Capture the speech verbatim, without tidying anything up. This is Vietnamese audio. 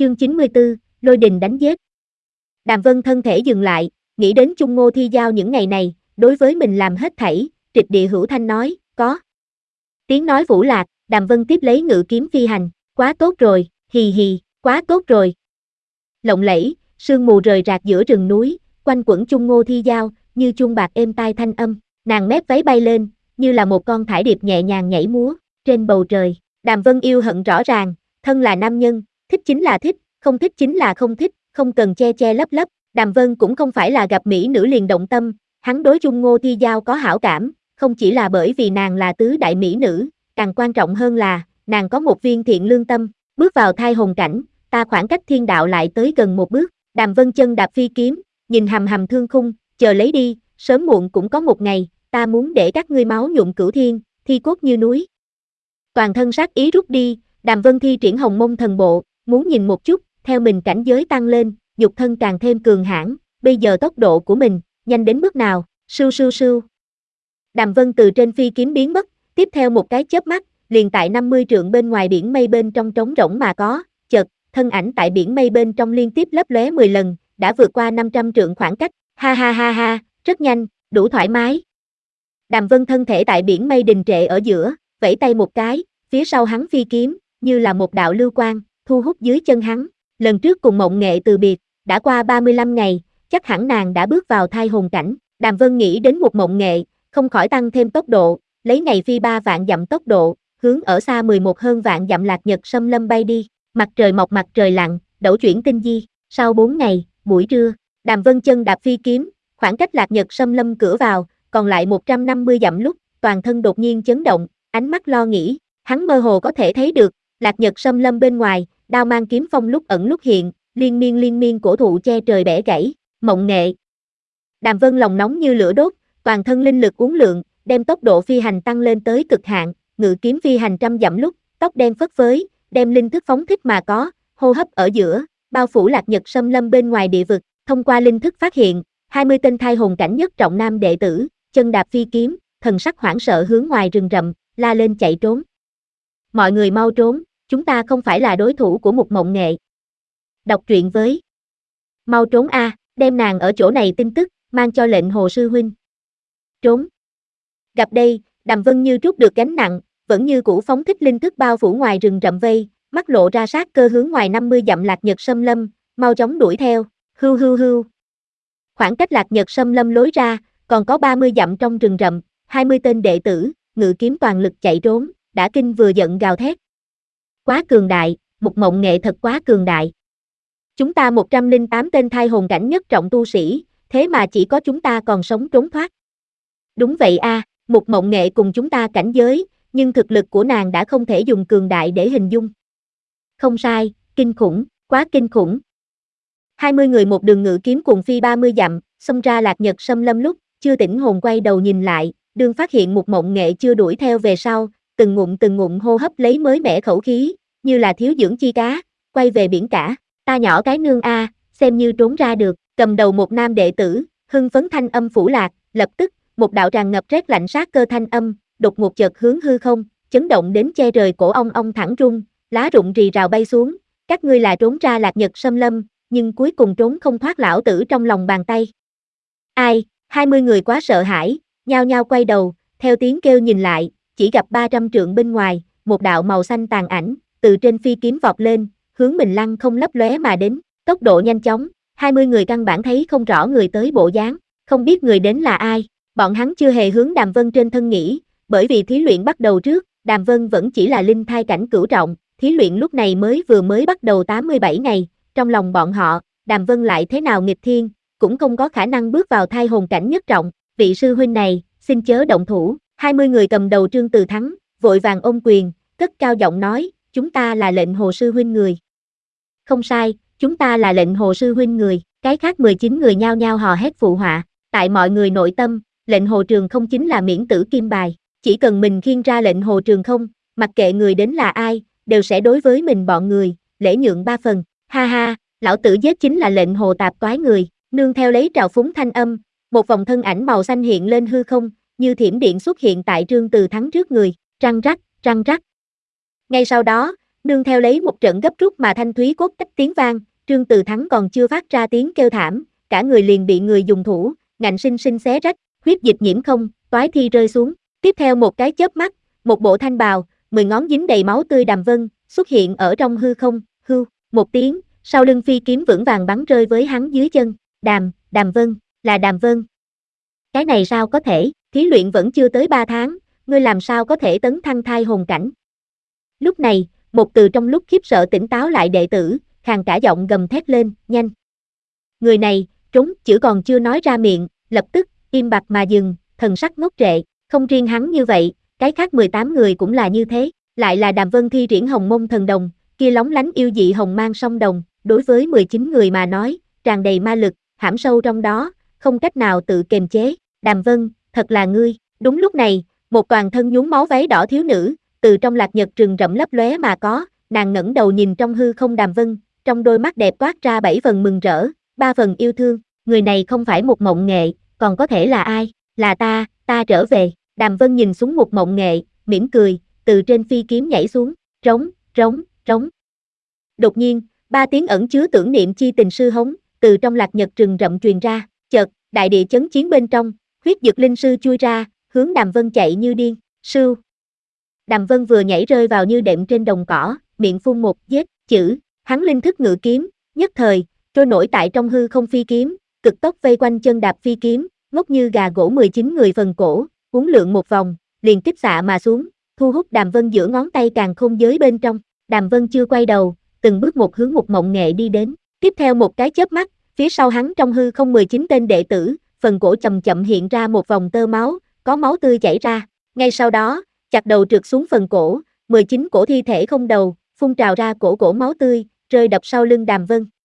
Chương chín mươi tư, Lôi đình đánh giết. Đàm Vân thân thể dừng lại, nghĩ đến Chung Ngô Thi Giao những ngày này, đối với mình làm hết thảy, trịch địa hữu thanh nói, có. Tiếng nói vũ lạc, Đàm Vân tiếp lấy ngự kiếm phi hành, quá tốt rồi, hì hì, quá tốt rồi. Lộng lẫy, sương mù rời rạc giữa rừng núi, quanh quẩn Chung Ngô Thi Giao, như chuông bạc êm tai thanh âm, nàng mép váy bay lên, như là một con thải điệp nhẹ nhàng nhảy múa, trên bầu trời. Đàm Vân yêu hận rõ ràng, thân là nam nhân, thích chính là thích, không thích chính là không thích, không cần che che lấp lấp. Đàm Vân cũng không phải là gặp mỹ nữ liền động tâm, hắn đối Chung Ngô Thi Giao có hảo cảm, không chỉ là bởi vì nàng là tứ đại mỹ nữ, càng quan trọng hơn là, nàng có một viên thiện lương tâm, bước vào thai hồn cảnh, ta khoảng cách thiên đạo lại tới gần một bước. Đàm Vân chân đạp phi kiếm, nhìn hầm hầm thương khung, chờ lấy đi, sớm muộn cũng có một ngày, ta muốn để các ngươi máu nhuộm cửu thiên, thi cốt như núi. Toàn thân sát ý rút đi, Đàm Vân thi triển hồng mông thần bộ, muốn nhìn một chút, theo mình cảnh giới tăng lên, nhục thân càng thêm cường hãn, bây giờ tốc độ của mình, nhanh đến mức nào, sưu sưu sưu. Đàm Vân từ trên phi kiếm biến mất, tiếp theo một cái chớp mắt, liền tại năm mươi trượng bên ngoài biển mây bên trong trống rỗng mà có, chợt, thân ảnh tại biển mây bên trong liên tiếp lấp lóe mười lần, đã vượt qua năm trăm trượng khoảng cách, ha ha ha ha, rất nhanh, đủ thoải mái. Đàm Vân thân thể tại biển mây đình trệ ở giữa, vẫy tay một cái, phía sau hắn phi kiếm, như là một đạo lưu quang, thu hút dưới chân hắn. Lần trước cùng Mộng Nghệ từ biệt, đã qua ba mươi lăm ngày, chắc hẳn nàng đã bước vào thai hồn cảnh. Đàm Vân nghĩ đến một Mộng Nghệ, không khỏi tăng thêm tốc độ, lấy ngày phi ba vạn dặm tốc độ, hướng ở xa mười một hơn vạn dặm Lạc Nhật Xâm Lâm bay đi. Mặt trời mọc mặt trời lặn, đẩu chuyển tinh di. Sau bốn ngày, buổi trưa, Đàm Vân chân đạp phi kiếm, khoảng cách Lạc Nhật Xâm Lâm cửa vào, còn lại một trăm năm mươi dặm lúc, toàn thân đột nhiên chấn động, ánh mắt lo nghĩ, hắn mơ hồ có thể thấy được, Lạc Nhật Xâm Lâm bên ngoài, đao mang kiếm phong lúc ẩn lúc hiện, liên miên liên miên cổ thụ che trời bẻ gãy, Mộng Nghệ. Đàm Vân lòng nóng như lửa đốt, toàn thân linh lực uốn lượn, đem tốc độ phi hành tăng lên tới cực hạn, ngự kiếm phi hành trăm dặm lúc, tóc đen phất phới, đem linh thức phóng thích mà có, hô hấp ở giữa, bao phủ Lạc Nhật Xâm Lâm bên ngoài địa vực, thông qua linh thức phát hiện, hai mươi tên thai hồn cảnh nhất trọng nam đệ tử, chân đạp phi kiếm, thần sắc hoảng sợ hướng ngoài rừng rậm, la lên chạy trốn. Mọi người mau trốn, chúng ta không phải là đối thủ của một Mộng Nghệ. Đọc truyện với. Mau trốn a, đem nàng ở chỗ này tin tức, mang cho lệnh Hồ sư huynh. Trốn. Gặp đây, Đàm Vân như trút được gánh nặng, vẫn như cũ phóng thích linh thức bao phủ ngoài rừng rậm vây, mắt lộ ra sát cơ hướng ngoài năm mươi dặm Lạc Nhật Xâm Lâm, mau chóng đuổi theo, hưu hưu hưu. Khoảng cách Lạc Nhật Xâm Lâm lối ra, còn có ba mươi dặm trong rừng rậm, hai mươi tên đệ tử, ngự kiếm toàn lực chạy trốn, đã kinh vừa giận gào thét. Quá cường đại, một Mộng Nghệ thật quá cường đại. Chúng ta một trăm lẻ tám tên thai hồn cảnh nhất trọng tu sĩ, thế mà chỉ có chúng ta còn sống trốn thoát. Đúng vậy a, à, một Mộng Nghệ cùng chúng ta cảnh giới, nhưng thực lực của nàng đã không thể dùng cường đại để hình dung. Không sai, kinh khủng, quá kinh khủng. hai mươi người một đường ngự kiếm cuồng phi ba mươi dặm, xông ra Lạc Nhật Xâm Lâm lúc, chưa tỉnh hồn quay đầu nhìn lại, đương phát hiện một Mộng Nghệ chưa đuổi theo về sau, từng ngụm từng ngụm hô hấp lấy mới mẻ khẩu khí, như là thiếu dưỡng chi cá, quay về biển cả, ta nhỏ cái nương a, xem như trốn ra được, cầm đầu một nam đệ tử, hưng phấn thanh âm phủ lạc, lập tức, một đạo tràn ngập rét lạnh sát cơ thanh âm, đột ngột chợt hướng hư không, chấn động đến che trời cổ ong ong thẳng rung, lá rụng rì rào bay xuống, các ngươi là trốn ra Lạc Nhật Xâm Lâm, nhưng cuối cùng trốn không thoát lão tử trong lòng bàn tay. Ai, hai mươi người quá sợ hãi, nhao nhao quay đầu, theo tiếng kêu nhìn lại, chỉ gặp ba trăm trượng bên ngoài, một đạo màu xanh tàn ảnh, từ trên phi kiếm vọt lên, hướng mình lăng không lấp lóe mà đến, tốc độ nhanh chóng, hai mươi người căn bản thấy không rõ người tới bộ dáng, không biết người đến là ai, bọn hắn chưa hề hướng Đàm Vân trên thân nghĩ, bởi vì thí luyện bắt đầu trước, Đàm Vân vẫn chỉ là linh thai cảnh cửu trọng, thí luyện lúc này mới vừa mới bắt đầu tám mươi bảy ngày, trong lòng bọn họ, Đàm Vân lại thế nào nghịch thiên, cũng không có khả năng bước vào thai hồn cảnh nhất trọng, vị sư huynh này, xin chớ động thủ, hai mươi người cầm đầu Trương Từ Thắng, vội vàng ôm quyền, cất cao giọng nói, chúng ta là lệnh Hồ sư huynh người. Không sai, chúng ta là lệnh Hồ sư huynh người, cái khác mười chín người nhao nhao hò hét phụ họa, tại mọi người nội tâm, lệnh Hồ Trường Không chính là miễn tử kim bài, chỉ cần mình khiêng ra lệnh Hồ Trường Không, mặc kệ người đến là ai, đều sẽ đối với mình bọn người, lễ nhượng ba phần, ha ha, lão tử giết chính là lệnh Hồ tạp toái người, nương theo lấy trào phúng thanh âm, một vòng thân ảnh màu xanh hiện lên hư không, như thiểm điện xuất hiện tại Trương Từ Thắng trước người, răng rắc, răng rắc. Ngay sau đó, Nương theo lấy một trận gấp rút mà thanh thúy cốt cách tiếng vang, Trương Từ Thắng còn chưa phát ra tiếng kêu thảm, cả người liền bị người dùng thủ, ngạnh sinh sinh xé rách, huyết dịch nhiễm không, toái thi rơi xuống. Tiếp theo một cái chớp mắt, một bộ thanh bào, mười ngón dính đầy máu tươi Đàm Vân, xuất hiện ở trong hư không, hưu, một tiếng, sau lưng phi kiếm vững vàng bắn rơi với hắn dưới chân. Đàm, Đàm Vân, là Đàm Vân. Cái này sao có thể, thí luyện vẫn chưa tới ba tháng, ngươi làm sao có thể tấn thăng thai hồn cảnh. Lúc này, một từ trong lúc khiếp sợ tỉnh táo lại đệ tử, khàn cả giọng gầm thét lên, nhanh. Người này, trốn, chữ còn chưa nói ra miệng, lập tức, im bặt mà dừng, thần sắc ngốc trệ, không riêng hắn như vậy, cái khác mười tám người cũng là như thế, lại là Đàm Vân thi triển hồng mông thần đồng, kia lóng lánh yêu dị hồng mang song đồng, đối với mười chín người mà nói, tràn đầy ma lực, hãm sâu trong đó, không cách nào tự kiềm chế. Đàm Vân, thật là ngươi. Đúng lúc này, một toàn thân nhuốm máu váy đỏ thiếu nữ, từ trong lạc nhật rừng rậm lấp lóe mà có, nàng ngẩng đầu nhìn trong hư không Đàm Vân, trong đôi mắt đẹp toát ra bảy phần mừng rỡ, ba phần yêu thương, người này không phải một mộng nghệ, còn có thể là ai, là ta, ta trở về. Đàm Vân nhìn xuống một mộng nghệ, mỉm cười, từ trên phi kiếm nhảy xuống, rống, rống, rống. Đột nhiên, ba tiếng ẩn chứa tưởng niệm chi tình sư hống, từ trong lạc nhật rừng rậm truyền ra, chợt, đại địa chấn chiến bên trong, huyết dực linh sư chui ra, hướng Đàm Vân chạy như điên, sưu. Đàm Vân vừa nhảy rơi vào như đệm trên đồng cỏ, miệng phun một giết chữ, hắn linh thức ngự kiếm, nhất thời, trôi nổi tại trong hư không phi kiếm, cực tốc vây quanh chân đạp phi kiếm, ngốc như gà gỗ mười chín người phần cổ, uốn lượn một vòng, liền kích xạ mà xuống, thu hút Đàm Vân giữa ngón tay càng không giới bên trong. Đàm Vân chưa quay đầu, từng bước một hướng một mộng nghệ đi đến, tiếp theo một cái chớp mắt, phía sau hắn trong hư không mười chín tên đệ tử, phần cổ chậm chậm hiện ra một vòng tơ máu, có máu tươi chảy ra, ngay sau đó, chặt đầu trượt xuống phần cổ, mười chín cổ thi thể không đầu, phun trào ra cổ cổ máu tươi, rơi đập sau lưng Đàm Vân.